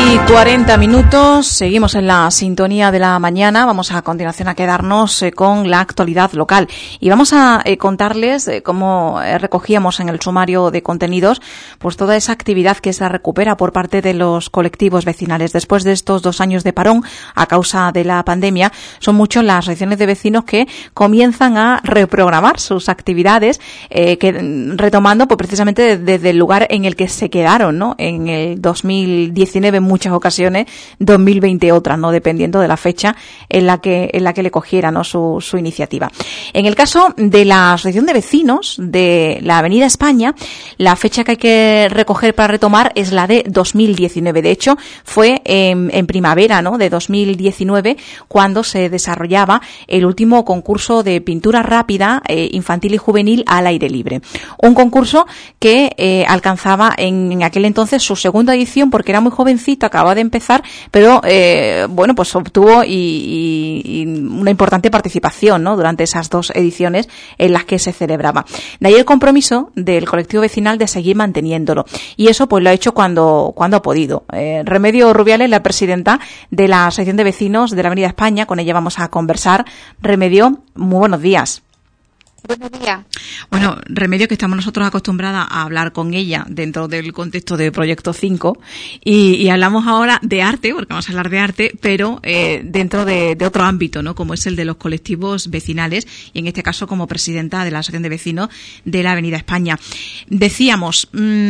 8:40, seguimos en la sintonía de la mañana. Vamos a continuación a quedarnos con la actualidad local y vamos a contarles cómo recogíamos en el sumario de contenidos pues toda esa actividad que se recupera por parte de los colectivos vecinales. Después de estos 2 años de parón a causa de la pandemia, son muchas las asociaciones de vecinos que comienzan a reprogramar sus actividades, retomando pues precisamente desde el lugar en el que se quedaron, ¿no? En el 2019 en muchas ocasiones, 2020 otras, ¿no? Dependiendo de la fecha en la que le cogiera, ¿no? su iniciativa. En el caso de la Asociación de Vecinos de la Avenida España, la fecha que hay que recoger para retomar es la de 2019. De hecho, fue en primavera, ¿no? De 2019 cuando se desarrollaba el último concurso de pintura rápida infantil y juvenil al aire libre. Un concurso que alcanzaba en aquel entonces su segunda edición porque era muy jovencito, acababa de empezar, pero bueno, pues obtuvo y una importante participación, ¿no? Durante esas 2 ediciones en las que se celebraba. De ahí el compromiso del colectivo vecinal de seguir manteniéndolo. Y eso pues lo ha hecho cuando ha podido. Remedio Rubiales, la presidenta de la Asociación de Vecinos de la Avenida España, con ella vamos a conversar. Remedio, muy buenos días. Buenos días. Bueno, Remedio, que estamos nosotros acostumbradas a hablar con ella dentro del contexto de Proyecto 5 y hablamos ahora de arte, porque vamos a hablar de arte, pero dentro de otro ámbito, ¿no? Como es el de los colectivos vecinales y en este caso como presidenta de la Asociación de Vecinos de la Avenida España. Decíamos,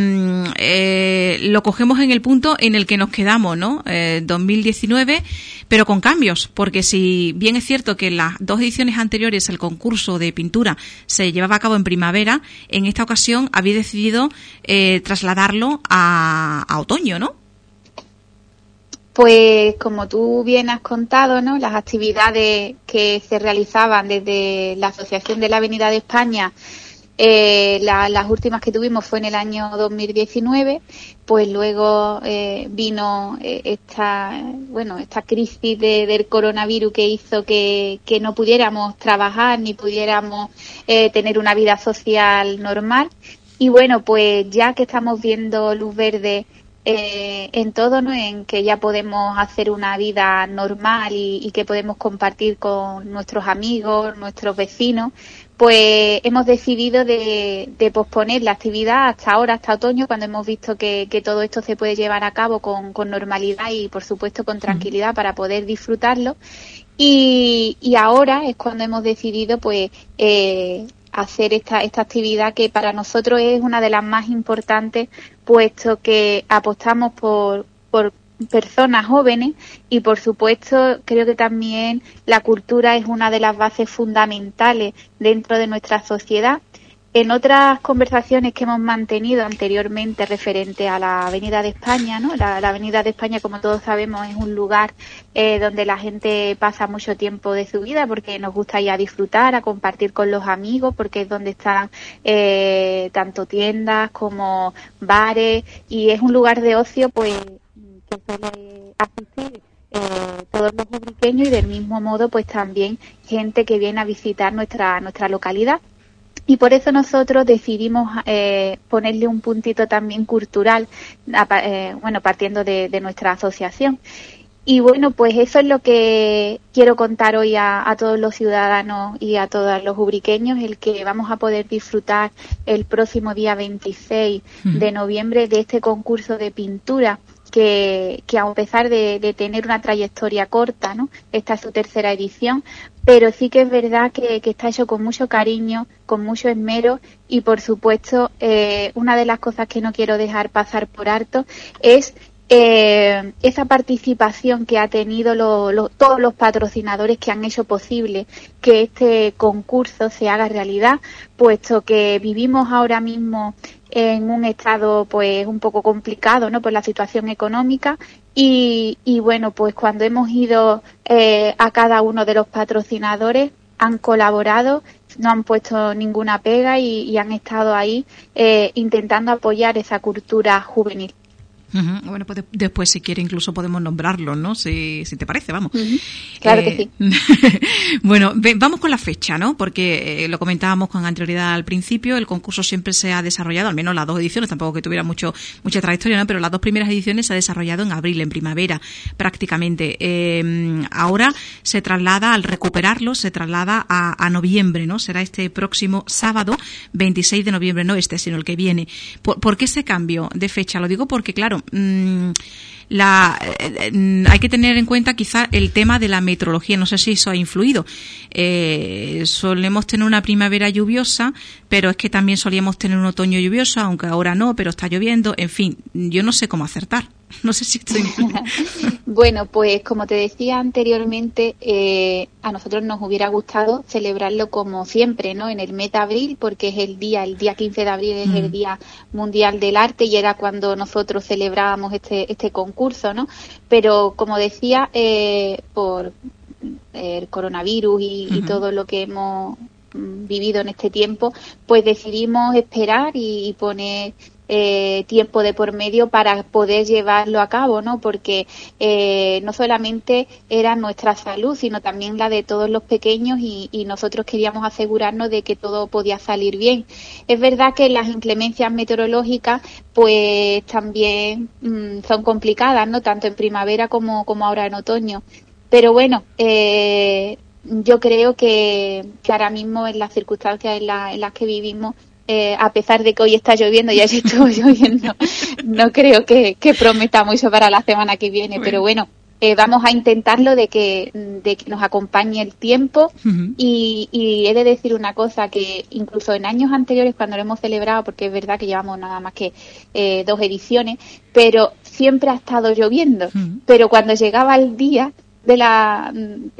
lo cogemos en el punto en el que nos quedamos, ¿no? 2019, pero con cambios, porque si bien es cierto que en las 2 ediciones anteriores el concurso de pintura se llevaba a cabo en primavera, en esta ocasión había decidido trasladarlo a otoño, ¿no? Pues como tú bien has contado, ¿no? Las actividades que se realizaban desde la Asociación de la Avenida de España, las últimas que tuvimos fue en el año 2019, pues luego vino esta crisis del coronavirus que hizo que no pudiéramos trabajar ni pudiéramos tener una vida social normal. Y bueno, pues ya que estamos viendo luz verde en todo, ¿no? En que ya podemos hacer una vida normal y que podemos compartir con nuestros amigos, nuestros vecinos, pues hemos decidido de posponer la actividad hasta ahora, hasta otoño, cuando hemos visto que todo esto se puede llevar a cabo con normalidad y, por supuesto, con tranquilidad para poder disfrutarlo. Y ahora es cuando hemos decidido, pues, hacer esta actividad que para nosotros es una de las más importantes, puesto que apostamos por personas jóvenes y, por supuesto, creo que también la cultura es una de las bases fundamentales dentro de nuestra sociedad. En otras conversaciones que hemos mantenido anteriormente referente a la Avenida de España, ¿no? La Avenida de España, como todos sabemos, es un lugar donde la gente pasa mucho tiempo de su vida porque nos gusta ir a disfrutar, a compartir con los amigos, porque es donde están tanto tiendas como bares y es un lugar de ocio, pues, que suele asistir todos los ubriqueños y del mismo modo pues también gente que viene a visitar nuestra localidad. Y por eso nosotros decidimos ponerle un puntito también cultural, partiendo de nuestra asociación. Y bueno, pues eso es lo que quiero contar hoy a todos los ciudadanos y a todos los ubriqueños, el que vamos a poder disfrutar el próximo día 26 de noviembre de este concurso de pintura que a pesar de tener una trayectoria corta, ¿no? Esta es su 3ª edición, pero sí que es verdad que está hecho con mucho cariño, con mucho esmero y, por supuesto, una de las cosas que no quiero dejar pasar por alto es esa participación que ha tenido todos los patrocinadores que han hecho posible que este concurso se haga realidad, puesto que vivimos ahora mismo en un estado pues un poco complicado, ¿no? Por la situación económica y bueno, pues cuando hemos ido a cada uno de los patrocinadores han colaborado, no han puesto ninguna pega y han estado ahí intentando apoyar esa cultura juvenil. Uh-huh. Bueno, pues después, si quiere, incluso podemos nombrarlo, ¿no? Si te parece, vamos. Uh-huh. Claro que sí. Bueno, vamos con la fecha, ¿no? Porque lo comentábamos con anterioridad al principio, el concurso siempre se ha desarrollado, al menos las 2 ediciones, tampoco que tuviera mucha trayectoria, ¿no? Pero las 2 primeras ediciones se ha desarrollado en abril, en primavera, prácticamente. Ahora se traslada, al recuperarlo, se traslada a noviembre, ¿no? Será este próximo sábado, 26 de noviembre, no este, sino el que viene. ¿Por qué ese cambio de fecha? Lo digo porque, claro, hay que tener en cuenta quizá el tema de la meteorología, no sé si eso ha influido. Solemos tener una primavera lluviosa, pero es que también solíamos tener un otoño lluvioso, aunque ahora no, pero está lloviendo. En fin, yo no sé cómo acertar. No sé si estoy... Bueno, pues como te decía anteriormente, a nosotros nos hubiera gustado celebrarlo como siempre, ¿no? En el mes de abril, porque es el día 15 de abril es el Día Mundial del Arte y era cuando nosotros celebrábamos este concurso, ¿no? Pero como decía, por el coronavirus y todo lo que hemos vivido en este tiempo, pues decidimos esperar y poner tiempo de por medio para poder llevarlo a cabo, ¿no? Porque no solamente era nuestra salud, sino también la de todos los pequeños y nosotros queríamos asegurarnos de que todo podía salir bien. Es verdad que las inclemencias meteorológicas pues también son complicadas, ¿no? Tanto en primavera como ahora en otoño. Pero bueno, yo creo que ahora mismo en las circunstancias en las que vivimos, a pesar de que hoy está lloviendo y ayer estuvo lloviendo, no creo que prometa mucho para la semana que viene, pero bueno, vamos a intentarlo de que nos acompañe el tiempo. Y he de decir una cosa, que incluso en años anteriores cuando lo hemos celebrado, porque es verdad que llevamos nada más que 2 ediciones, pero siempre ha estado lloviendo, pero cuando llegaba el día de la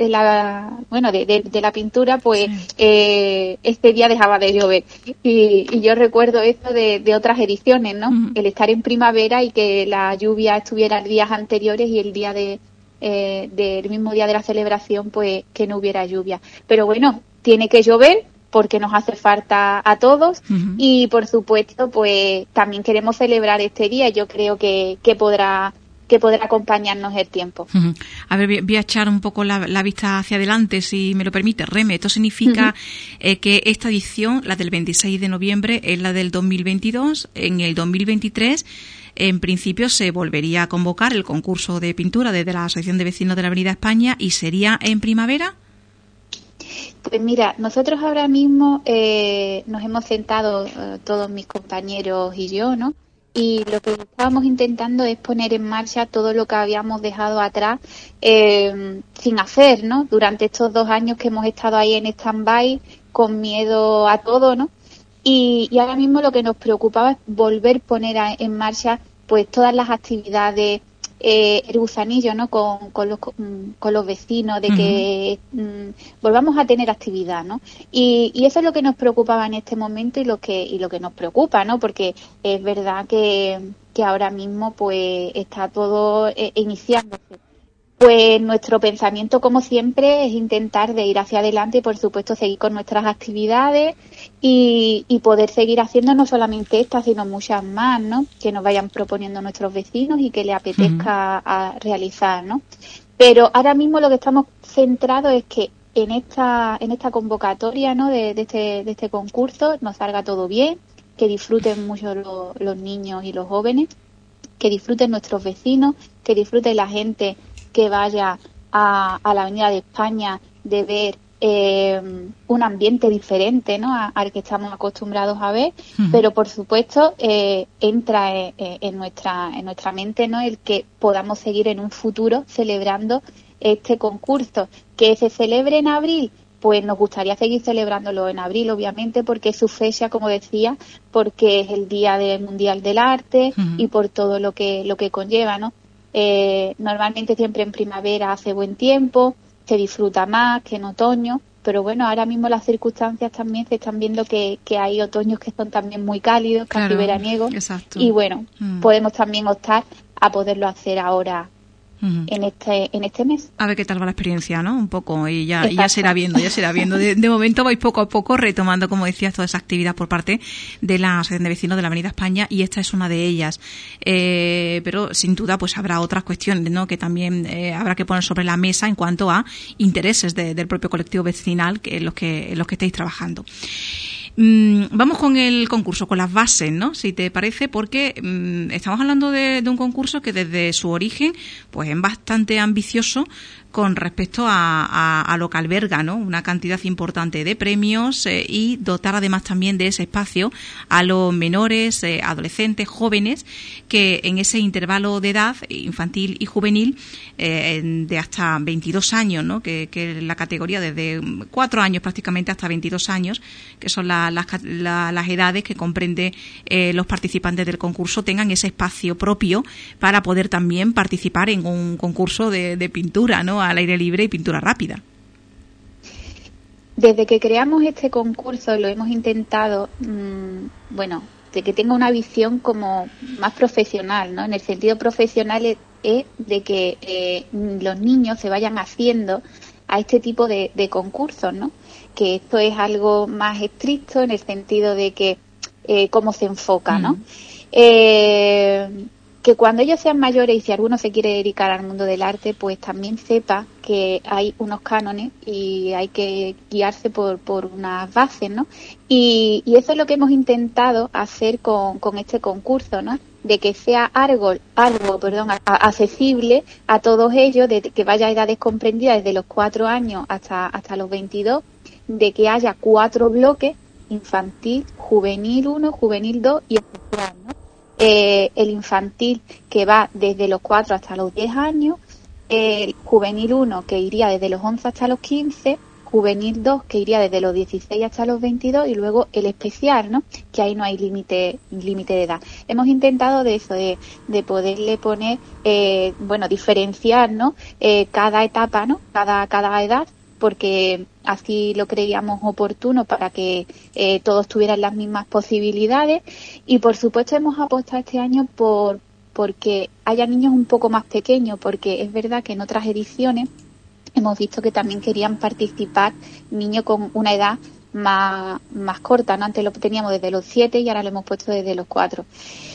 pintura, pues este día dejaba de llover y yo recuerdo eso de otras ediciones, ¿no? El estar en primavera y que la lluvia estuviera días anteriores y el día del mismo día de la celebración, pues que no hubiera lluvia. Pero bueno, tiene que llover porque nos hace falta a todos y por supuesto pues también queremos celebrar este día. Yo creo que podrá acompañarnos el tiempo. A ver, voy a echar un poco la vista hacia adelante, si me lo permite. Reme, esto significa que esta edición, la del 26 de noviembre, es la del 2022. En el 2023, en principio, se volvería a convocar el concurso de pintura desde la Asociación de Vecinos de la Avenida España y sería en primavera. Pues mira, nosotros ahora mismo nos hemos sentado todos mis compañeros y yo, ¿no? Y lo que estábamos intentando es poner en marcha todo lo que habíamos dejado atrás sin hacer, ¿no? Durante estos 2 años que hemos estado ahí en stand-by, con miedo a todo, ¿no? Y ahora mismo lo que nos preocupaba es volver a poner en marcha pues todas las actividades, el gusanillo, ¿no? Con los vecinos, de que volvamos a tener actividad, ¿no? Y eso es lo que nos preocupaba en este momento y lo que nos preocupa, ¿no? Porque es verdad que ahora mismo pues está todo iniciándose. Pues nuestro pensamiento, como siempre, es intentar de ir hacia adelante y, por supuesto, seguir con nuestras actividades y poder seguir haciendo no solamente estas, sino muchas más, ¿no? Que nos vayan proponiendo nuestros vecinos y que les apetezca a realizar, ¿no? Pero ahora mismo lo que estamos centrados es que en esta convocatoria, ¿no? de este concurso nos salga todo bien, que disfruten mucho los niños y los jóvenes, que disfruten nuestros vecinos, que disfruten la gente que vaya a la Avenida de España, de ver un ambiente diferente, ¿no? Al que estamos acostumbrados a ver, pero por supuesto entra en nuestra mente, ¿no? El que podamos seguir en un futuro celebrando este concurso. Que se celebre en abril, pues nos gustaría seguir celebrándolo en abril, obviamente, porque es su fecha, como decía, porque es el Día Mundial del Arte y por todo lo que conlleva, ¿no? Normalmente siempre en primavera hace buen tiempo, se disfruta más que en otoño, pero bueno, ahora mismo las circunstancias también se están viendo que hay otoños que son también muy cálidos, casi veraniegos, y bueno, podemos también optar a poderlo hacer ahora en este mes. A ver qué tal va la experiencia, ¿no? Un poco, y ya se irá viendo. De momento vais poco a poco retomando, como decías, toda esa actividad por parte de la Asociación de Vecinos de la Avenida España, y esta es una de ellas. Pero sin duda pues habrá otras cuestiones, ¿no?, que también habrá que poner sobre la mesa en cuanto a intereses del propio colectivo vecinal en los que estáis trabajando. Vamos con el concurso, con las bases, ¿no?, si te parece, porque estamos hablando de un concurso que desde su origen pues es bastante ambicioso con respecto a lo que alberga, ¿no?, una cantidad importante de premios y dotar además también de ese espacio a los menores, adolescentes, jóvenes, que en ese intervalo de edad infantil y juvenil de hasta 22 años, ¿no?, que es la categoría desde 4 años prácticamente hasta 22 años, que son las edades que comprende los participantes del concurso, tengan ese espacio propio para poder también participar en un concurso de pintura, ¿no?, al aire libre y pintura rápida. Desde que creamos este concurso lo hemos intentado, de que tenga una visión como más profesional, ¿no? En el sentido profesional es de que los niños se vayan haciendo a este tipo de concursos, ¿no? Que esto es algo más estricto en el sentido de que cómo se enfoca, ¿no? Que cuando ellos sean mayores y si alguno se quiere dedicar al mundo del arte, pues también sepa que hay unos cánones y hay que guiarse por unas bases, ¿no? Y eso es lo que hemos intentado hacer con este concurso, ¿no? De que sea algo accesible a todos ellos, de que vaya a edades comprendidas desde los 4 años hasta los 22, de que haya 4 bloques: infantil, juvenil 1, juvenil 2 y especial, ¿no? El infantil, que va desde los 4 hasta los 10 años, el juvenil 1, que iría desde los 11 hasta los 15, juvenil 2, que iría desde los 16 hasta los 22, y luego el especial, ¿no?, que ahí no hay límite de edad. Hemos intentado de eso, de poderle poner, diferenciar, ¿no?, cada etapa, ¿no?, cada edad, porque así lo creíamos oportuno para que todos tuvieran las mismas posibilidades. Y por supuesto hemos apostado este año porque haya niños un poco más pequeños, porque es verdad que en otras ediciones hemos visto que también querían participar niños con una edad más corta, ¿no? Antes lo teníamos desde los 7 y ahora lo hemos puesto desde los 4.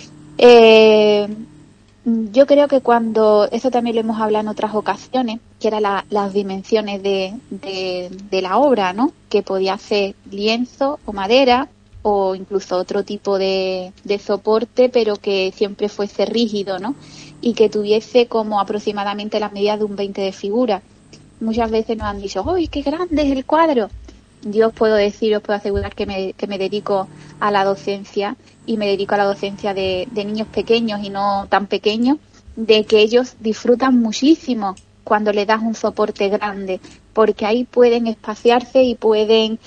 Yo creo que eso también lo hemos hablado en otras ocasiones, que eran las dimensiones de la obra, ¿no?, que podía ser lienzo o madera o incluso otro tipo de soporte, pero que siempre fuese rígido, ¿no?, y que tuviese como aproximadamente las medidas de un 20 de figura. Muchas veces nos han dicho: ¡uy, qué grande es el cuadro! Yo os puedo asegurar que me dedico a la docencia, y me dedico a la docencia de niños pequeños y no tan pequeños, de que ellos disfrutan muchísimo cuando le das un soporte grande, porque ahí pueden espaciarse y pueden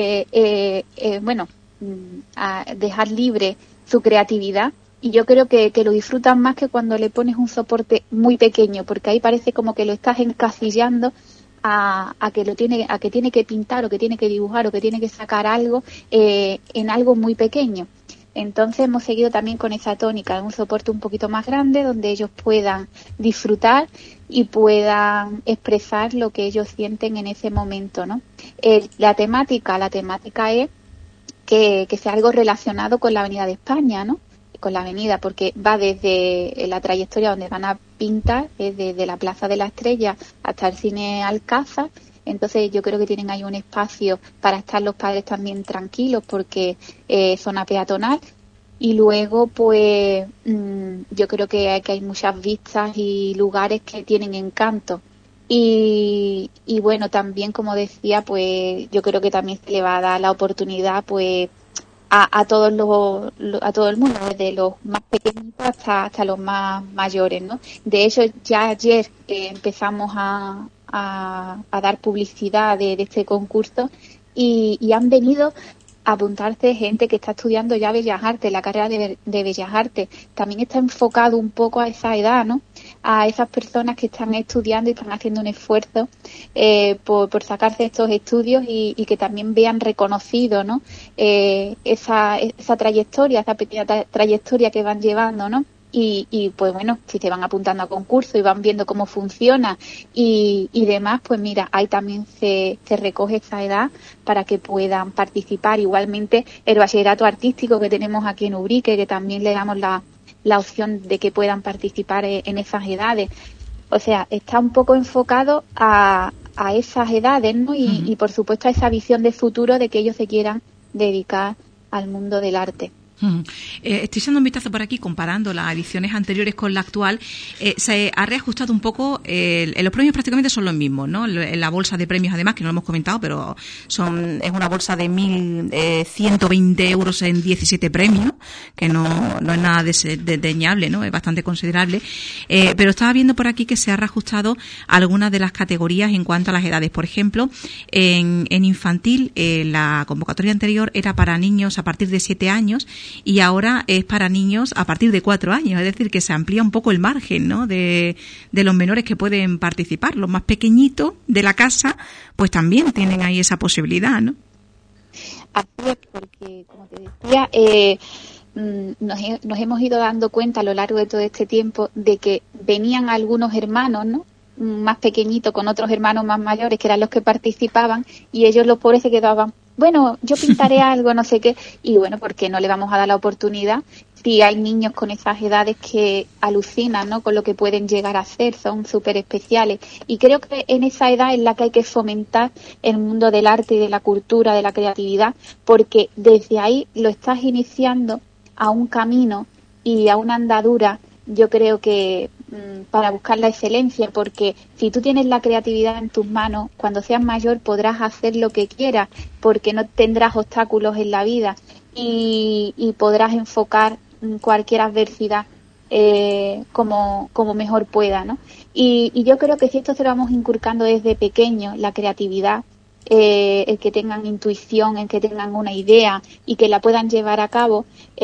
dejar libre su creatividad. Y yo creo que lo disfrutan más que cuando le pones un soporte muy pequeño, porque ahí parece como que lo estás encasillando a que tiene que pintar o que tiene que dibujar o que tiene que sacar algo en algo muy pequeño. Entonces hemos seguido también con esa tónica, un soporte un poquito más grande donde ellos puedan disfrutar y puedan expresar lo que ellos sienten en ese momento, ¿no? La temática es que sea algo relacionado con la Avenida de España, ¿no?, con la avenida, porque va desde la trayectoria donde van a pintar, desde la Plaza de la Estrella hasta el Cine Alcázar. Entonces yo creo que tienen ahí un espacio para estar los padres también tranquilos, porque zona peatonal. Y luego pues yo creo que hay muchas vistas y lugares que tienen encanto. Y bueno, también, como decía, pues yo creo que también se le va a dar la oportunidad pues a todo el mundo, desde los más pequeñitos hasta los más mayores, ¿no? De hecho, ya ayer empezamos a dar publicidad de este concurso y han venido a apuntarse gente que está estudiando ya Bellas Artes, la carrera de Bellas Artes. También está enfocado un poco a esa edad, ¿no?, a esas personas que están estudiando y están haciendo un esfuerzo por sacarse estos estudios y que también vean reconocido, ¿no?, esa trayectoria, esa pequeña trayectoria que van llevando, ¿no? y pues bueno, si se van apuntando a concursos y van viendo cómo funciona y demás, pues mira, ahí también se recoge esa edad para que puedan participar. Igualmente el bachillerato artístico que tenemos aquí en Ubrique, que también le damos la opción de que puedan participar en esas edades. O sea, está un poco enfocado a esas edades, ¿no? Y por supuesto a esa visión de futuro de que ellos se quieran dedicar al mundo del arte. Estoy echando un vistazo por aquí, comparando las ediciones anteriores con la actual. Se ha reajustado un poco, los premios prácticamente son los mismos, ¿no? La bolsa de premios, además, que no lo hemos comentado, pero es una bolsa de 1.120 euros en 17 premios, que no es nada desdeñable, ¿no? Es bastante considerable. Pero estaba viendo por aquí que se ha reajustado algunas de las categorías en cuanto a las edades. Por ejemplo, en infantil, la convocatoria anterior era para niños a partir de 7 años, y ahora es para niños a partir de 4 años, es decir, que se amplía un poco el margen, ¿no?, de los menores que pueden participar. Los más pequeñitos de la casa, pues también tienen ahí esa posibilidad, ¿no? Así es, porque, como te decía, nos hemos ido dando cuenta a lo largo de todo este tiempo de que venían algunos hermanos, ¿no?, más pequeñitos con otros hermanos más mayores, que eran los que participaban, y ellos, los pobres, se quedaban, bueno, yo pintaré algo, no sé qué, y bueno, ¿por qué no le vamos a dar la oportunidad? Si hay niños con esas edades que alucinan, ¿no?, con lo que pueden llegar a hacer, son súper especiales, y creo que en esa edad es la que hay que fomentar el mundo del arte y de la cultura, de la creatividad, porque desde ahí lo estás iniciando a un camino y a una andadura, yo creo que para buscar la excelencia, porque si tú tienes la creatividad en tus manos, cuando seas mayor podrás hacer lo que quieras, porque no tendrás obstáculos en la vida y podrás enfocar cualquier adversidad como mejor pueda, ¿no? Y yo creo que si esto se lo vamos inculcando desde pequeño, la creatividad, el que tengan intuición, el que tengan una idea y que la puedan llevar a cabo,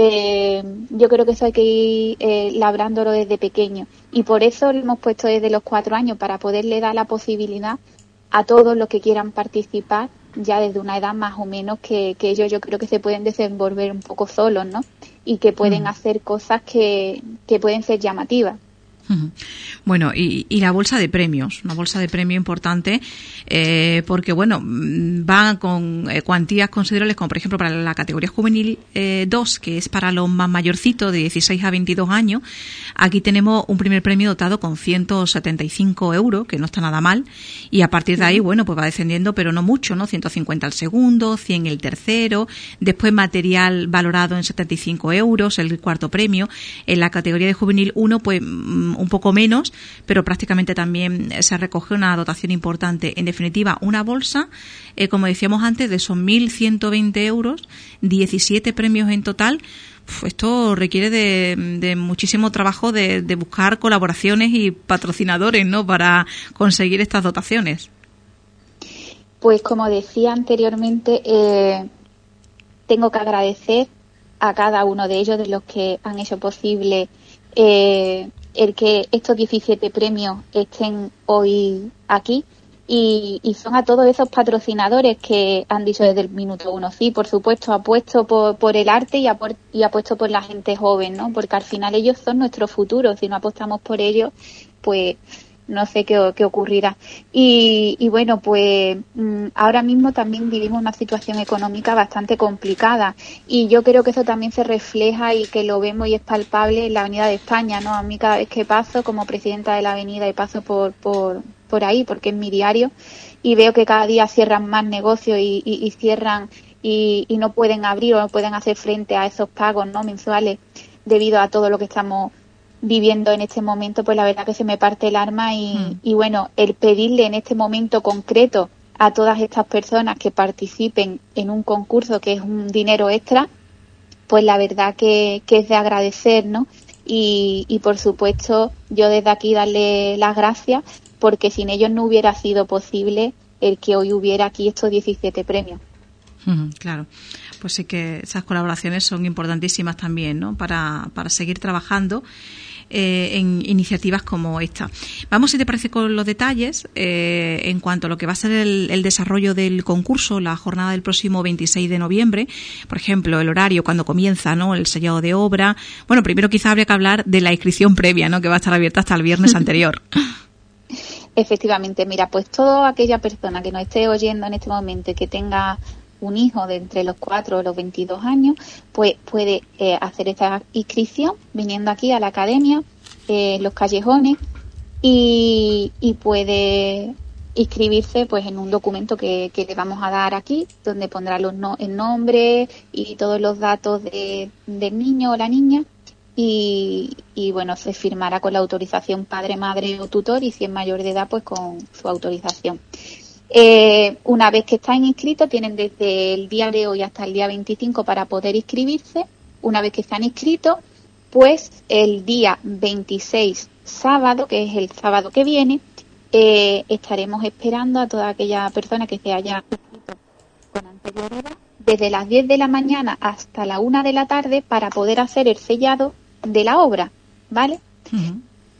yo creo que eso hay que ir labrándolo desde pequeño, y por eso lo hemos puesto desde los 4 años, para poderle dar la posibilidad a todos los que quieran participar ya desde una edad más o menos que ellos, yo creo que se pueden desenvolver un poco solos, ¿no?, y que pueden hacer cosas que pueden ser llamativas. Bueno, y la bolsa de premios, una bolsa de premio importante, porque bueno, va con cuantías considerables, como por ejemplo para la categoría juvenil 2, que es para los más mayorcitos, de 16 a 22 años. Aquí tenemos un primer premio dotado con 175 euros, que no está nada mal, y a partir de ahí, bueno, pues va descendiendo, pero no mucho, ¿no? 150 el segundo, 100 el tercero, después material valorado en 75 euros, el cuarto premio. En la categoría de juvenil 1, pues un poco menos, pero prácticamente también se recoge una dotación importante. En definitiva, una bolsa, como decíamos antes, de esos 1.120 euros, 17 premios en total. Esto requiere de muchísimo trabajo de buscar colaboraciones y patrocinadores, ¿no?, para conseguir estas dotaciones. Pues como decía anteriormente, tengo que agradecer a cada uno de ellos, de los que han hecho posible el que estos 17 premios estén hoy aquí, y son a todos esos patrocinadores que han dicho desde el minuto 1, sí, por supuesto, apuesto por el arte y apuesto por la gente joven, ¿no?, porque al final ellos son nuestro futuro. Si no apostamos por ellos, pues no sé qué ocurrirá. Y bueno, pues ahora mismo también vivimos una situación económica bastante complicada, y yo creo que eso también se refleja y que lo vemos y es palpable en la Avenida de España, ¿no? A mí, cada vez que paso como presidenta de la avenida y paso por ahí, porque es mi diario, y veo que cada día cierran más negocios y cierran y no pueden abrir o no pueden hacer frente a esos pagos, ¿no?, mensuales, debido a todo lo que estamos viviendo en este momento, pues la verdad que se me parte el alma y bueno, el pedirle en este momento concreto a todas estas personas que participen en un concurso que es un dinero extra, pues la verdad que es de agradecer, ¿no? Y por supuesto, yo desde aquí darle las gracias, porque sin ellos no hubiera sido posible el que hoy hubiera aquí estos 17 premios. Claro, pues sí que esas colaboraciones son importantísimas también, ¿no?, para seguir trabajando. en iniciativas como esta. Vamos, si te parece, con los detalles en cuanto a lo que va a ser el desarrollo del concurso, la jornada del próximo 26 de noviembre. Por ejemplo, el horario, cuando comienza, ¿no?, el sellado de obra. Bueno, primero quizá habría que hablar de la inscripción previa, ¿no?, que va a estar abierta hasta el viernes anterior. Efectivamente, mira, pues toda aquella persona que nos esté oyendo en este momento y que tenga un hijo de entre los 4 o los 22 años, pues puede hacer esta inscripción viniendo aquí a la academia, Los Callejones, y puede inscribirse pues en un documento que le vamos a dar aquí, donde pondrá el nombre y todos los datos del niño o la niña. Y bueno, se firmará con la autorización padre, madre o tutor, y si es mayor de edad, pues con su autorización. Una vez que están inscritos, tienen desde el día de hoy hasta el día 25 para poder inscribirse. Una vez que están inscritos, pues el día 26, sábado, que es el sábado que viene, estaremos esperando a toda aquella persona que se haya inscrito con anterioridad, desde las 10 de la mañana hasta la 1 de la tarde, para poder hacer el sellado de la obra, ¿vale? Uh-huh.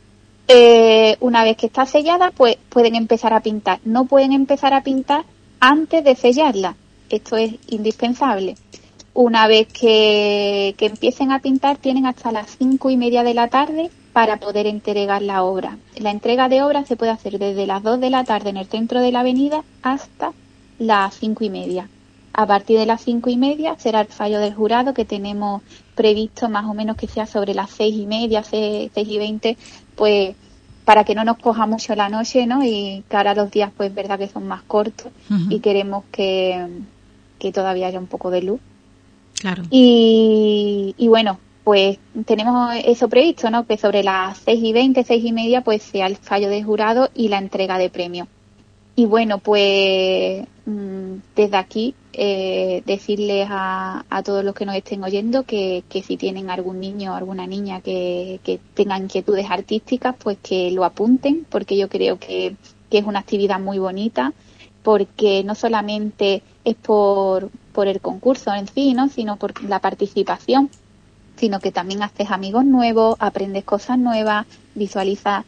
Una vez que está sellada, pues pueden empezar a pintar. No pueden empezar a pintar antes de sellarla. Esto es indispensable. Una vez que empiecen a pintar, tienen hasta las 5:30 de la tarde para poder entregar la obra. La entrega de obra se puede hacer desde las 2 de la tarde en el centro de la avenida hasta las 5:30. A partir de las 5:30 será el fallo del jurado, que tenemos previsto más o menos que sea sobre las 6:30, 6:20, pues para que no nos coja mucho la noche, ¿no? Y que ahora los días, pues, verdad que son más cortos. Uh-huh. Y queremos que todavía haya un poco de luz. Claro. Y bueno, pues tenemos eso previsto, ¿no? Que sobre las 6:20, 6:30, pues sea el fallo del jurado y la entrega de premios. Y bueno, pues desde aquí decirles a todos los que nos estén oyendo que si tienen algún niño o alguna niña que tenga inquietudes artísticas, pues que lo apunten, porque yo creo que es una actividad muy bonita, porque no solamente es por el concurso en sí, ¿no?, sino por la participación, sino que también haces amigos nuevos, aprendes cosas nuevas, visualizas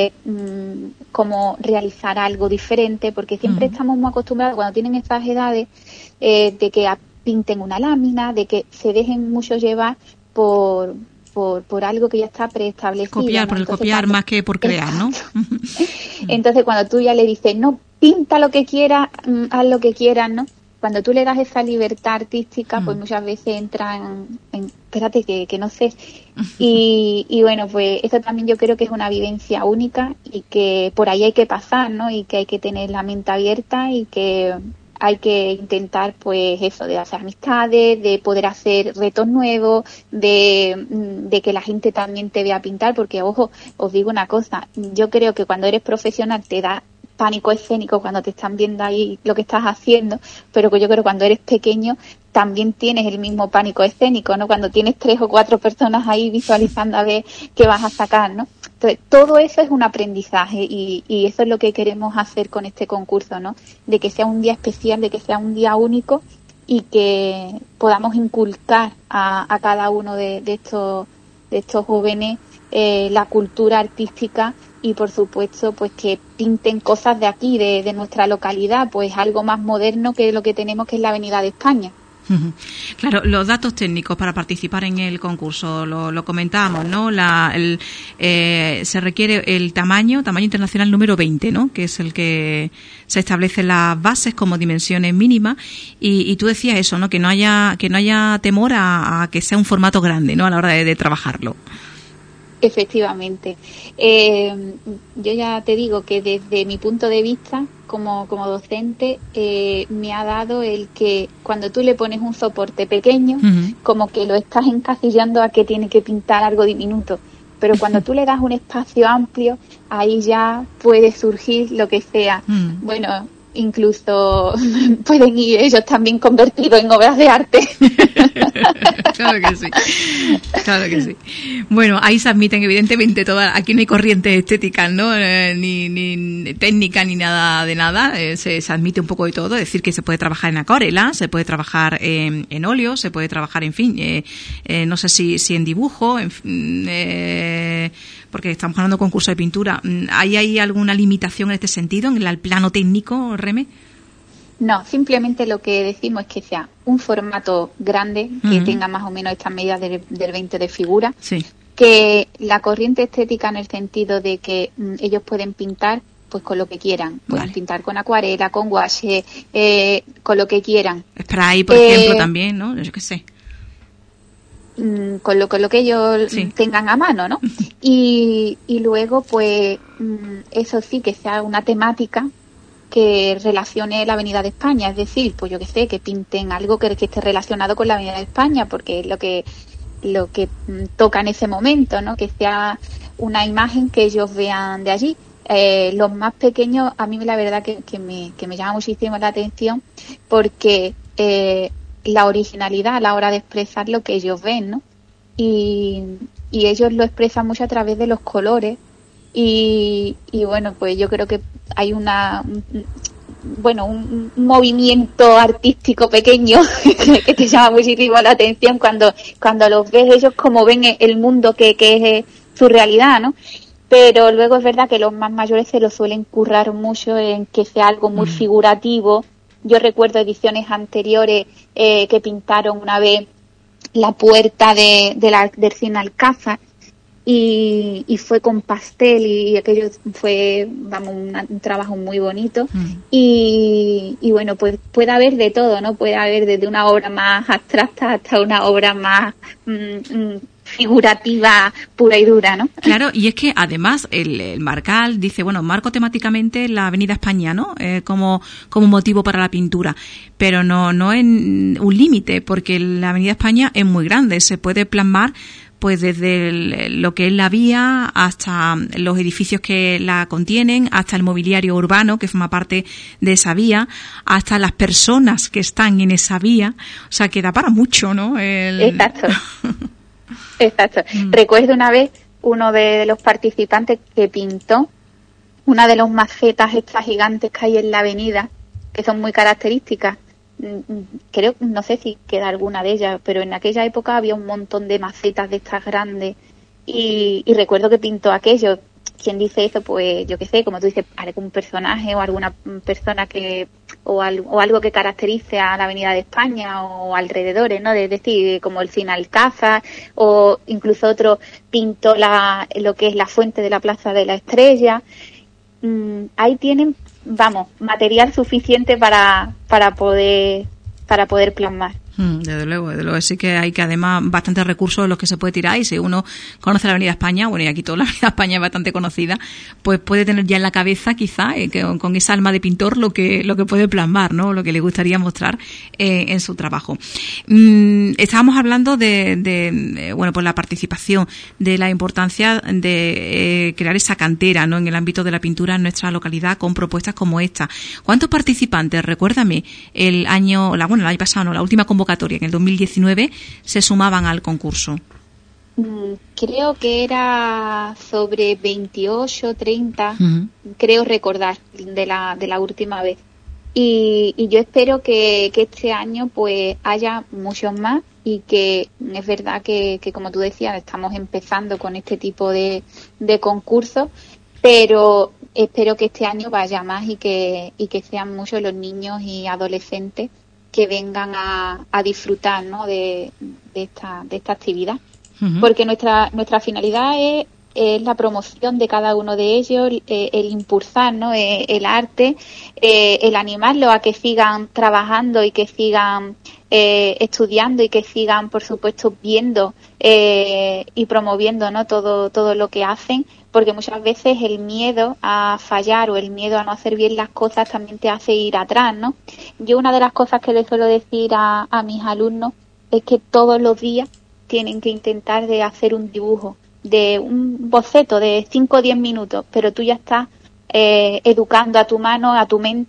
cómo realizar algo diferente, porque siempre estamos muy acostumbrados, cuando tienen estas edades, de que pinten una lámina, de que se dejen mucho llevar por algo que ya está preestablecido. Copiar, ¿no? Por el copiar más que por crear, ¿no? Entonces, cuando tú ya le dices, no, pinta lo que quieras, haz lo que quieras, ¿no? Cuando tú le das esa libertad artística, pues muchas veces entran en espérate que no sé. Y bueno, pues eso también yo creo que es una vivencia única y que por ahí hay que pasar, ¿no? Y que hay que tener la mente abierta y que hay que intentar, pues eso, de hacer amistades, de poder hacer retos nuevos, de que la gente también te vea pintar, porque, ojo, os digo una cosa, yo creo que cuando eres profesional te da pánico escénico cuando te están viendo ahí lo que estás haciendo, pero que yo creo que cuando eres pequeño también tienes el mismo pánico escénico, ¿no? Cuando tienes 3 o 4 personas ahí visualizando a ver qué vas a sacar, ¿no? Entonces, todo eso es un aprendizaje y eso es lo que queremos hacer con este concurso, ¿no? De que sea un día especial, de que sea un día único y que podamos inculcar a cada uno de estos jóvenes la cultura artística y, por supuesto, pues que pinten cosas de aquí, de nuestra localidad, pues algo más moderno que lo que tenemos, que es la Avenida de España. Claro, los datos técnicos para participar en el concurso, lo comentábamos, ¿no? Se requiere el tamaño internacional número 20, ¿no? Que es el que se establece las bases como dimensiones mínimas y tú decías eso, ¿no? Que no haya temor a que sea un formato grande, ¿no? A la hora de trabajarlo. Efectivamente. Yo ya te digo que desde mi punto de vista como docente me ha dado el que cuando tú le pones un soporte pequeño, como que lo estás encasillando a que tiene que pintar algo diminuto, pero cuando tú le das un espacio amplio, ahí ya puede surgir lo que sea. Bueno, incluso pueden ir ellos también convertidos en obras de arte. Claro que sí, claro que sí. Bueno, ahí se admiten evidentemente todas, aquí no hay corrientes estéticas, ¿no? Ni técnica ni nada de nada, se admite un poco de todo, es decir, que se puede trabajar en acuarela, se puede trabajar en óleo, se puede trabajar, en fin, no sé si en dibujo, porque estamos hablando de concurso de pintura. ¿Hay alguna limitación en este sentido, en el plano técnico, Reme? No, simplemente lo que decimos es que sea un formato grande, que tenga más o menos estas medidas del 20 de figura, sí. Que la corriente estética en el sentido de que ellos pueden pintar pues con lo que quieran, pueden pintar con acuarela, con gouache, con lo que quieran. Spray, por ejemplo, también, ¿no? Yo qué sé. Con lo que ellos tengan a mano, ¿no? Y luego, pues, eso sí, que sea una temática que relacione la Avenida de España, es decir, pues yo que sé, que pinten algo que esté relacionado con la Avenida de España, porque es lo que toca en ese momento, ¿no? Que sea una imagen que ellos vean de allí. Los más pequeños, a mí la verdad que me llama muchísimo la atención, porque la originalidad a la hora de expresar lo que ellos ven, ¿no? Y ellos lo expresan mucho a través de los colores. Y bueno, pues yo creo que hay un movimiento artístico pequeño que te llama muchísimo la atención cuando los ves ellos como ven el mundo que es su realidad, ¿no? Pero luego es verdad que los más mayores se lo suelen currar mucho en que sea algo muy figurativo. Yo recuerdo ediciones anteriores que pintaron una vez la puerta del Cine Alcázar, y fue con pastel y aquello fue, vamos, un trabajo muy bonito. Y bueno, pues puede haber de todo, ¿no? Puede haber desde una obra más abstracta hasta una obra más figurativa pura y dura, ¿no? Claro, y es que además el Marcal dice, bueno, marco temáticamente la Avenida España, ¿no? Como motivo para la pintura, pero no en un límite, porque la Avenida España es muy grande, se puede plasmar pues desde lo que es la vía hasta los edificios que la contienen, hasta el mobiliario urbano que forma parte de esa vía, hasta las personas que están en esa vía, o sea que da para mucho, ¿no? Exacto. Recuerdo una vez uno de los participantes que pintó una de las macetas estas gigantes que hay en la avenida, que son muy características. Creo, no sé si queda alguna de ellas, pero en aquella época había un montón de macetas de estas grandes y recuerdo que pintó aquello. Quien dice eso, pues yo qué sé, como tú dices, algún personaje o alguna persona o algo que caracterice a la Avenida de España o alrededores, ¿no? Es decir, como el Cine Alcázar, o incluso otro pintó lo que es la fuente de la Plaza de la Estrella. Ahí tienen, vamos, material suficiente para poder plasmar. Desde luego, sí que hay que además bastantes recursos en los que se puede tirar, y si uno conoce la Avenida España, bueno, y aquí toda la Avenida España es bastante conocida, pues puede tener ya en la cabeza quizá con esa alma de pintor lo que puede plasmar, ¿no? Lo que le gustaría mostrar en su trabajo. Estábamos hablando de pues la participación, de la importancia de crear esa cantera, ¿no? En el ámbito de la pintura en nuestra localidad con propuestas como esta. ¿Cuántos participantes? Recuérdame, el año pasado, no, la última convocatoria, en el 2019, se sumaban al concurso. Creo que era sobre 28, 30, creo recordar, de la última vez. Y yo espero que este año pues haya muchos más, y que es verdad que como tú decías, estamos empezando con este tipo de concursos, pero espero que este año vaya más y que sean muchos los niños y adolescentes que vengan a disfrutar, ¿no? de esta actividad. Porque nuestra finalidad es la promoción de cada uno de ellos, el impulsar, ¿no? El arte, el animarlos a que sigan trabajando y que sigan estudiando y que sigan, por supuesto, viendo y promoviendo, ¿no? todo lo que hacen, porque muchas veces el miedo a fallar o el miedo a no hacer bien las cosas también te hace ir atrás, ¿no? Yo una de las cosas que les suelo decir a mis alumnos es que todos los días tienen que intentar de hacer un dibujo, de un boceto de 5 o 10 minutos, pero tú ya estás educando a tu mano, a tu mente,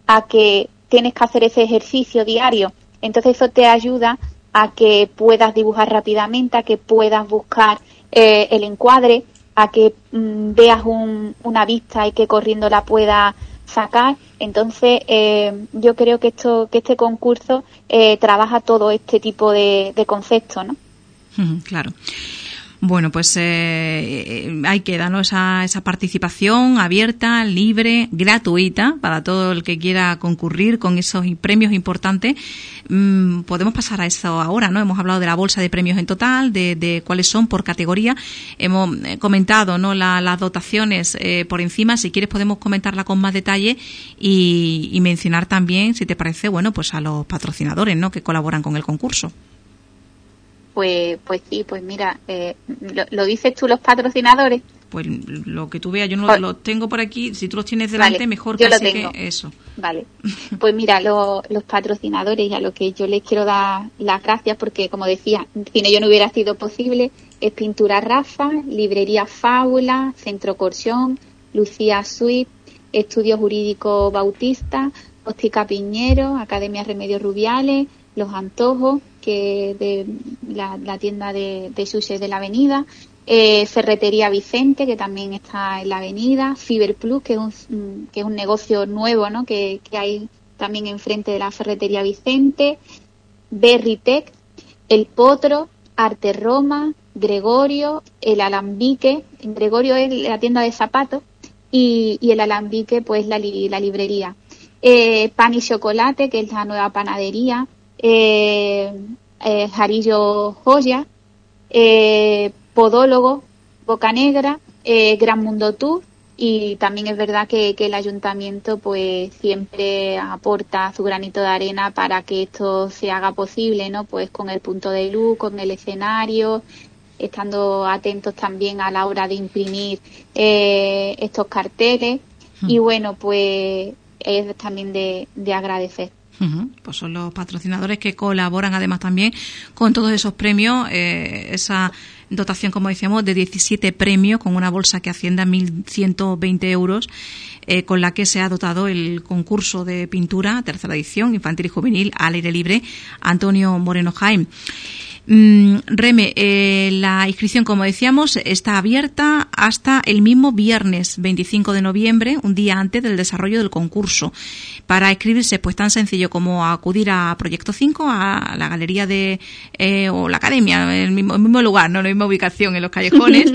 a que tienes que hacer ese ejercicio diario. Entonces eso te ayuda a que puedas dibujar rápidamente, a que puedas buscar el encuadre, a que veas una vista y que corriendo la puedas sacar. Entonces yo creo que este concurso trabaja todo este tipo de conceptos, ¿no? Claro. Bueno, pues ahí queda, ¿no? Esa participación abierta, libre, gratuita para todo el que quiera concurrir con esos premios importantes. Podemos pasar a eso ahora, ¿no? Hemos hablado de la bolsa de premios en total, de cuáles son por categoría. Hemos comentado, ¿no? Las dotaciones por encima. Si quieres podemos comentarla con más detalle y mencionar también, si te parece, bueno, pues a los patrocinadores, ¿no? Que colaboran con el concurso. Pues sí, pues mira, ¿lo dices tú, los patrocinadores? Pues lo que tú veas, yo no lo tengo por aquí, si tú los tienes delante, vale, mejor yo casi lo tengo. Que eso. Vale, pues mira, los patrocinadores, y a lo que yo les quiero dar las gracias, porque como decía, sin ello no hubiera sido posible, es Pintura Rafa, Librería Fábula, Centro Corsión, Lucía Suite, Estudio Jurídico Bautista, Óptica Piñero, Academia Remedios Rubiales, Los Antojos, que de la tienda de sushi de la avenida, Ferretería Vicente, que también está en la avenida, Fiber Plus, que es un negocio nuevo, ¿no? que hay también enfrente de la Ferretería Vicente, Berritec, El Potro, Arte Roma, Gregorio, El Alambique. Gregorio es la tienda de zapatos y El Alambique pues la librería. Pan y Chocolate, que es la nueva panadería, Jarillo Joya, Podólogo, Boca Negra, Gran Mundo Tour, y también es verdad que el ayuntamiento pues siempre aporta su granito de arena para que esto se haga posible, ¿no? Pues con el punto de luz, con el escenario, estando atentos también a la hora de imprimir estos carteles. Y bueno, pues es también de agradecer. Pues son los patrocinadores que colaboran además también con todos esos premios, esa dotación, como decíamos, de 17 premios con una bolsa que asciende a 1.120 euros, con la que se ha dotado el concurso de pintura, tercera edición, infantil y juvenil, al aire libre, Antonio Moreno Jaime. Reme, la inscripción, como decíamos, está abierta hasta el mismo viernes 25 de noviembre, un día antes del desarrollo del concurso. Para inscribirse, pues tan sencillo como acudir a Proyecto 5, a la galería o la academia, el mismo lugar, no la misma ubicación en los callejones,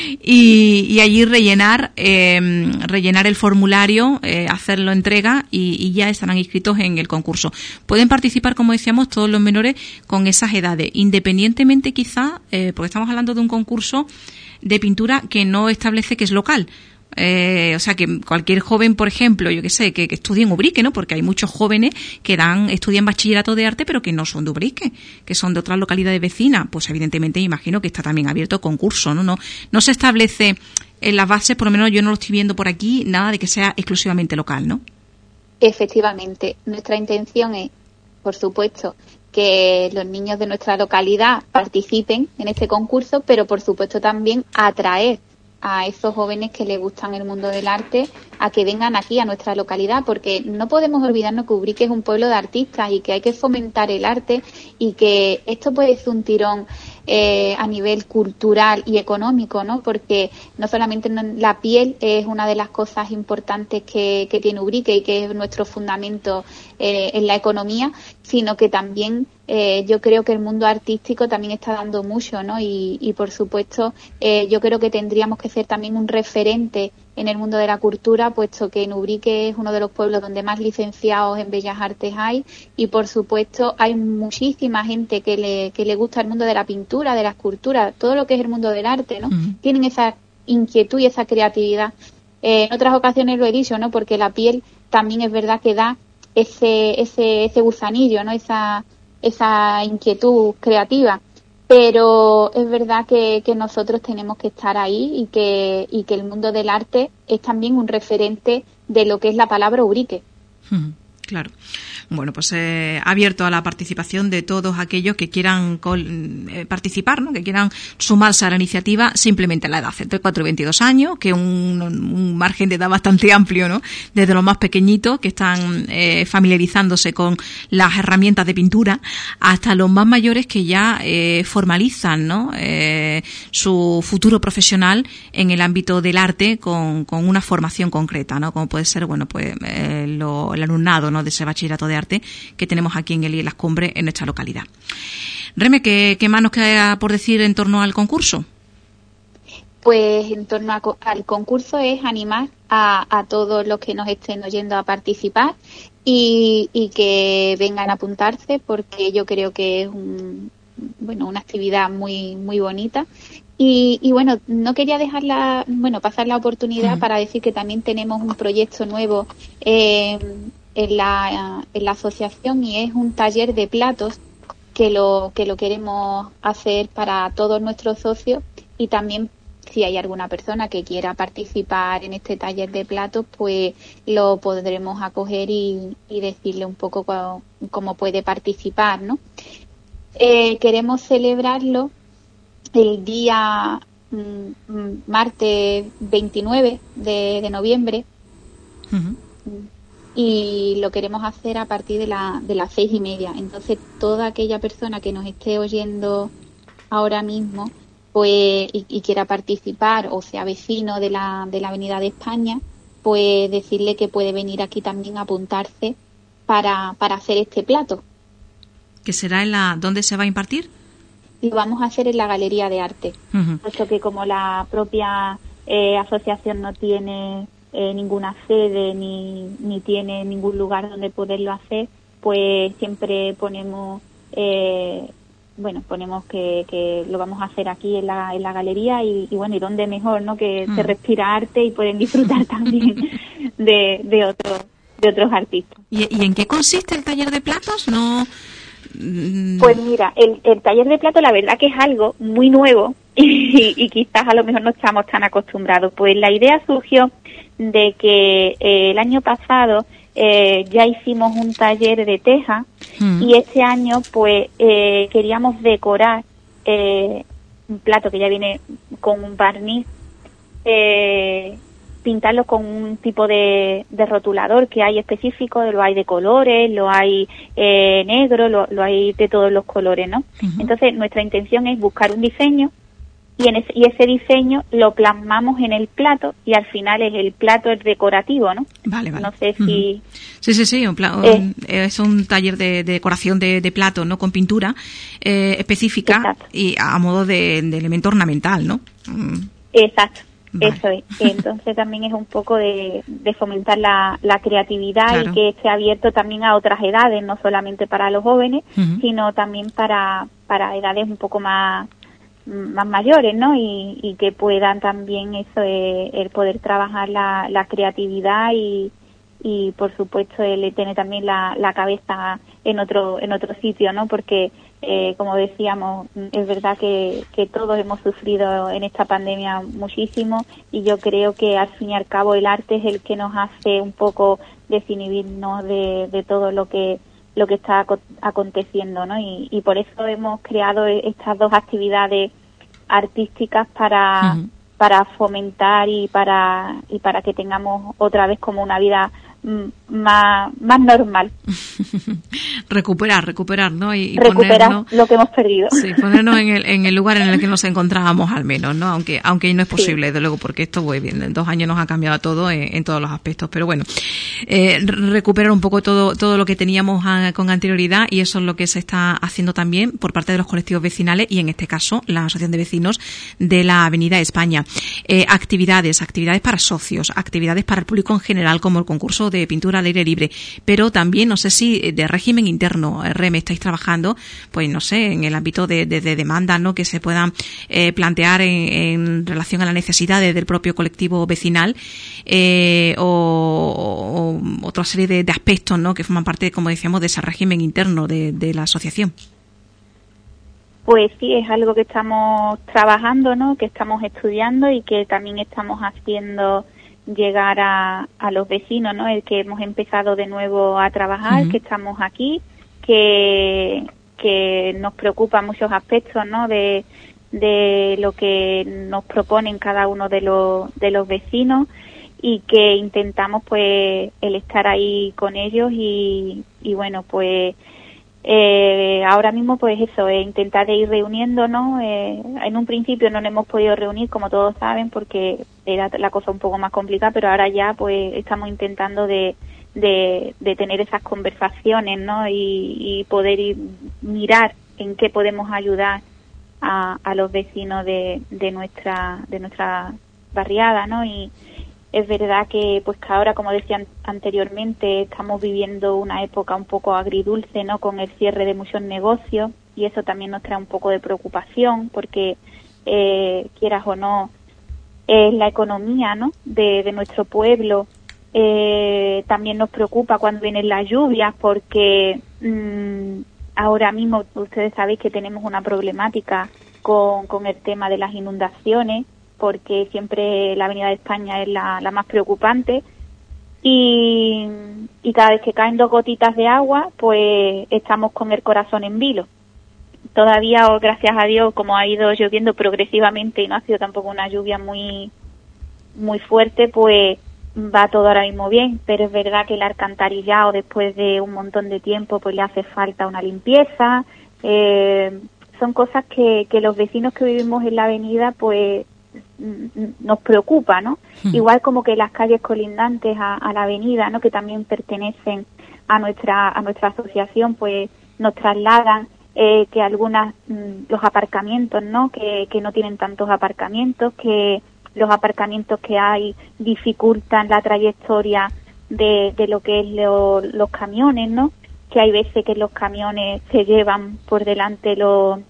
y allí rellenar el formulario, hacerlo entrega y ya estarán inscritos en el concurso. Pueden participar, como decíamos, todos los menores con esas edades, independientemente quizá, porque estamos hablando de un concurso de pintura que no establece que es local. O sea, que cualquier joven, por ejemplo, yo que sé, que estudie en Ubrique, ¿no? Porque hay muchos jóvenes que estudian bachillerato de arte, pero que no son de Ubrique, que son de otras localidades vecinas. Pues evidentemente imagino que está también abierto concurso, ¿no? No se establece en las bases, por lo menos yo no lo estoy viendo por aquí, nada de que sea exclusivamente local, ¿no? Efectivamente, nuestra intención es, por supuesto, que los niños de nuestra localidad participen en este concurso, pero por supuesto también atraer a esos jóvenes que les gustan el mundo del arte a que vengan aquí a nuestra localidad, porque no podemos olvidarnos que Ubrique es un pueblo de artistas y que hay que fomentar el arte, y que esto puede ser un tirón a nivel cultural y económico, ¿no? Porque no solamente la piel es una de las cosas importantes que tiene Ubrique y que es nuestro fundamento en la economía, sino que también yo creo que el mundo artístico también está dando mucho, ¿no? Y por supuesto, yo creo que tendríamos que ser también un referente en el mundo de la cultura, puesto que en Ubrique es uno de los pueblos donde más licenciados en Bellas Artes hay, y por supuesto hay muchísima gente que le gusta el mundo de la pintura, de la escultura, todo lo que es el mundo del arte, ¿no? Uh-huh. Tienen esa inquietud y esa creatividad. En otras ocasiones lo he dicho, ¿no? Porque la piel también es verdad que da ese gusanillo, ¿no? Esa inquietud creativa. Pero es verdad que nosotros tenemos que estar ahí y que el mundo del arte es también un referente de lo que es la palabra Ubrique. Claro. Bueno, pues abierto a la participación de todos aquellos que quieran participar, ¿no? Que quieran sumarse a la iniciativa, simplemente a la edad, entre 4 y 22 años, que es un margen de edad bastante amplio, ¿no? Desde los más pequeñitos, que están familiarizándose con las herramientas de pintura, hasta los más mayores que ya formalizan, ¿no? Su futuro profesional en el ámbito del arte con una formación concreta, ¿no? Como puede ser, bueno, pues el alumnado, ¿no? De ese bachillerato de arte que tenemos aquí en el IES Las Cumbres, en nuestra localidad. Reme, ¿qué más nos queda por decir en torno al concurso? Pues en torno al concurso es animar a todos los que nos estén oyendo a participar y que vengan a apuntarse, porque yo creo que es una actividad muy muy bonita. Y bueno, no quería pasar la oportunidad para decir que también tenemos un proyecto nuevo en la asociación, y es un taller de platos que lo queremos hacer para todos nuestros socios, y también si hay alguna persona que quiera participar en este taller de platos, pues lo podremos acoger y decirle un poco cómo puede participar, ¿no? Queremos celebrarlo el día martes 29 de noviembre. Uh-huh. Y lo queremos hacer a partir de las 6:30. Entonces, toda aquella persona que nos esté oyendo ahora mismo, pues y quiera participar, o sea vecino de la Avenida de España, pues decirle que puede venir aquí también a apuntarse para hacer este plato. ¿Que será dónde se va a impartir? Lo vamos a hacer en la Galería de Arte, puesto que como la propia asociación no tiene ninguna sede ni tiene ningún lugar donde poderlo hacer, pues siempre ponemos que lo vamos a hacer aquí en la galería, y bueno, y dónde mejor, ¿no? Que se respira arte y pueden disfrutar también de otros artistas. ¿Y en qué consiste el taller de platos? No. Pues mira, el taller de plato, la verdad que es algo muy nuevo y quizás a lo mejor no estamos tan acostumbrados. Pues la idea surgió de que el año pasado ya hicimos un taller de teja, y este año pues queríamos decorar un plato que ya viene con un barniz, pintarlo con un tipo de rotulador que hay específico, lo hay de colores, lo hay negro, lo hay de todos los colores, ¿no? Uh-huh. Entonces nuestra intención es buscar un diseño y ese diseño lo plasmamos en el plato, y al final el plato es decorativo, ¿no? Vale. No sé si... Sí, es un taller de decoración de plato, ¿no? Con pintura específica. Exacto. Y a modo de elemento ornamental, ¿no? Exacto. Vale. Eso es. Entonces también es un poco de fomentar la creatividad, claro, y que esté abierto también a otras edades, no solamente para los jóvenes, uh-huh, sino también para edades un poco más mayores, ¿no? Y que puedan también el poder trabajar la creatividad y por supuesto el tener también la cabeza en otro sitio, ¿no? Porque como decíamos, es verdad que todos hemos sufrido en esta pandemia muchísimo, y yo creo que al fin y al cabo el arte es el que nos hace un poco desinhibirnos de todo lo que está aconteciendo, ¿no? Y por eso hemos creado estas dos actividades artísticas para fomentar y para que tengamos otra vez como una vida más normal. recuperar, ¿no? Y recuperar ponernos, lo que hemos perdido. Sí, ponernos en el lugar en el que nos encontrábamos, al menos, ¿no? Aunque no es posible, sí, desde luego, porque esto, muy bien, en 2 años nos ha cambiado todo en todos los aspectos, pero bueno, recuperar un poco todo lo que teníamos con anterioridad, y eso es lo que se está haciendo también por parte de los colectivos vecinales, y en este caso la Asociación de Vecinos de la Avenida España. Actividades para socios, actividades para el público en general, como el concurso de pintura al aire libre, pero también, no sé si de régimen interno, Reme, estáis trabajando, pues no sé, en el ámbito de demandas, ¿no?, que se puedan plantear en relación a las necesidades del propio colectivo vecinal, o otra serie de aspectos, ¿no?, que forman parte, como decíamos, de ese régimen interno de la asociación. Pues sí, es algo que estamos trabajando, ¿no?, que estamos estudiando y que también estamos haciendo llegar a los vecinos, ¿no? El que hemos empezado de nuevo a trabajar, que estamos aquí, que nos preocupan muchos aspectos, ¿no? De lo que nos proponen cada uno de los vecinos, y que intentamos pues el estar ahí con ellos y bueno, pues ahora mismo pues eso, intentar de ir reuniéndonos. En un principio no nos hemos podido reunir, como todos saben, porque era la cosa un poco más complicada, pero ahora ya pues estamos intentando de tener esas conversaciones, ¿no? Y poder mirar en qué podemos ayudar a los vecinos de nuestra barriada, ¿no? Y es verdad que pues que ahora, como decía anteriormente, estamos viviendo una época un poco agridulce, ¿no? Con el cierre de muchos negocios, y eso también nos trae un poco de preocupación, porque quieras o no, la economía, ¿no? de nuestro pueblo también nos preocupa cuando vienen las lluvias, porque ahora mismo ustedes sabéis que tenemos una problemática con el tema de las inundaciones, porque siempre la Avenida de España es la más preocupante, y cada vez que caen 2 gotitas de agua, pues estamos con el corazón en vilo. Todavía, gracias a Dios, como ha ido lloviendo progresivamente y no ha sido tampoco una lluvia muy fuerte, pues va todo ahora mismo bien, pero es verdad que el alcantarillado, después de un montón de tiempo, pues le hace falta una limpieza. Son cosas que los vecinos que vivimos en la avenida pues nos preocupa, ¿no? Igual como que las calles colindantes a la avenida, ¿no? Que también pertenecen a nuestra asociación, pues nos trasladan que algunas los aparcamientos, ¿no? Que no tienen tantos aparcamientos, que los aparcamientos que hay dificultan la trayectoria de lo que es los camiones, ¿no? Que hay veces que los camiones se llevan por delante los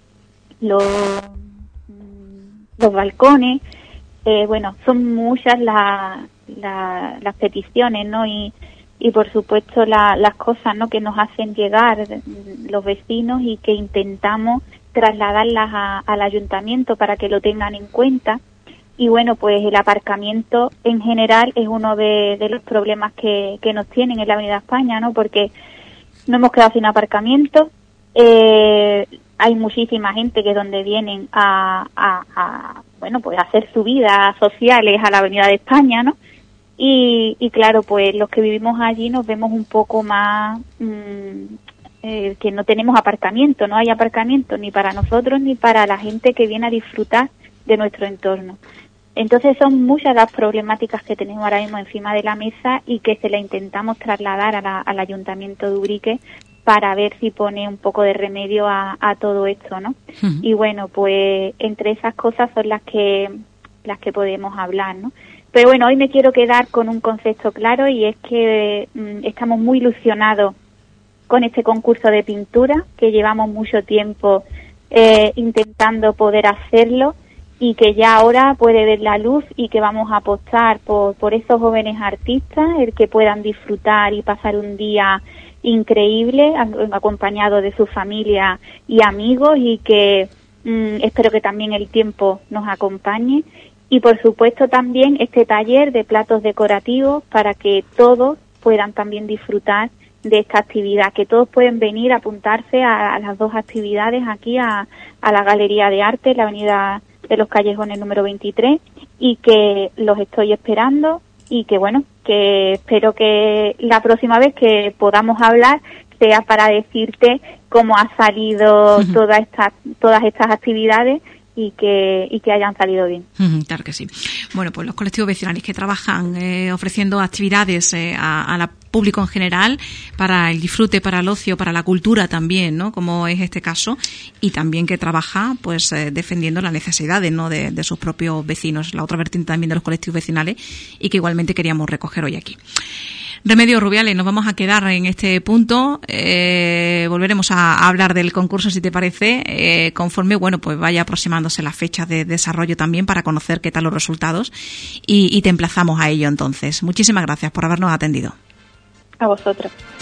balcones. Bueno, son muchas las peticiones, ¿no? Y por supuesto las cosas, ¿no? Que nos hacen llegar los vecinos y que intentamos trasladarlas al ayuntamiento para que lo tengan en cuenta. Y bueno, pues el aparcamiento en general es uno de los problemas que nos tienen en la Avenida España, ¿no? Porque no hemos quedado sin aparcamiento. Hay muchísima gente que donde vienen bueno, pues a hacer subidas sociales a la Avenida de España, ¿no? Y claro, pues los que vivimos allí nos vemos un poco más que no tenemos aparcamiento, no hay aparcamiento ni para nosotros ni para la gente que viene a disfrutar de nuestro entorno. Entonces son muchas las problemáticas que tenemos ahora mismo encima de la mesa y que se la intentamos trasladar al Ayuntamiento de Ubrique para ver si pone un poco de remedio a todo esto, ¿no? Y bueno, pues entre esas cosas son las que podemos hablar, ¿no? Pero bueno, hoy me quiero quedar con un concepto claro, y es que estamos muy ilusionados con este concurso de pintura, que llevamos mucho tiempo intentando poder hacerlo, y que ya ahora puede ver la luz, y que vamos a apostar por esos jóvenes artistas, el que puedan disfrutar y pasar un día increíble acompañado de su familia y amigos, y que espero que también el tiempo nos acompañe. Y por supuesto también este taller de platos decorativos para que todos puedan también disfrutar de esta actividad, que todos pueden venir a apuntarse a las 2 actividades aquí a la Galería de Arte, la Avenida de los Callejones número 23, y que los estoy esperando, y que bueno, que espero que la próxima vez que podamos hablar sea para decirte cómo ha salido todas estas actividades y que hayan salido bien. Claro que sí. Bueno, pues los colectivos vecinales que trabajan ofreciendo actividades al público en general para el disfrute, para el ocio, para la cultura también, ¿no? Como es este caso, y también que trabaja pues defendiendo las necesidades, ¿no? de sus propios vecinos, la otra vertiente también de los colectivos vecinales, y que igualmente queríamos recoger hoy aquí. Remedios Rubiales, nos vamos a quedar en este punto. Volveremos a hablar del concurso, si te parece, conforme pues vaya aproximándose la fecha de desarrollo también, para conocer qué tal los resultados, y te emplazamos a ello entonces. Muchísimas gracias por habernos atendido. A vosotros.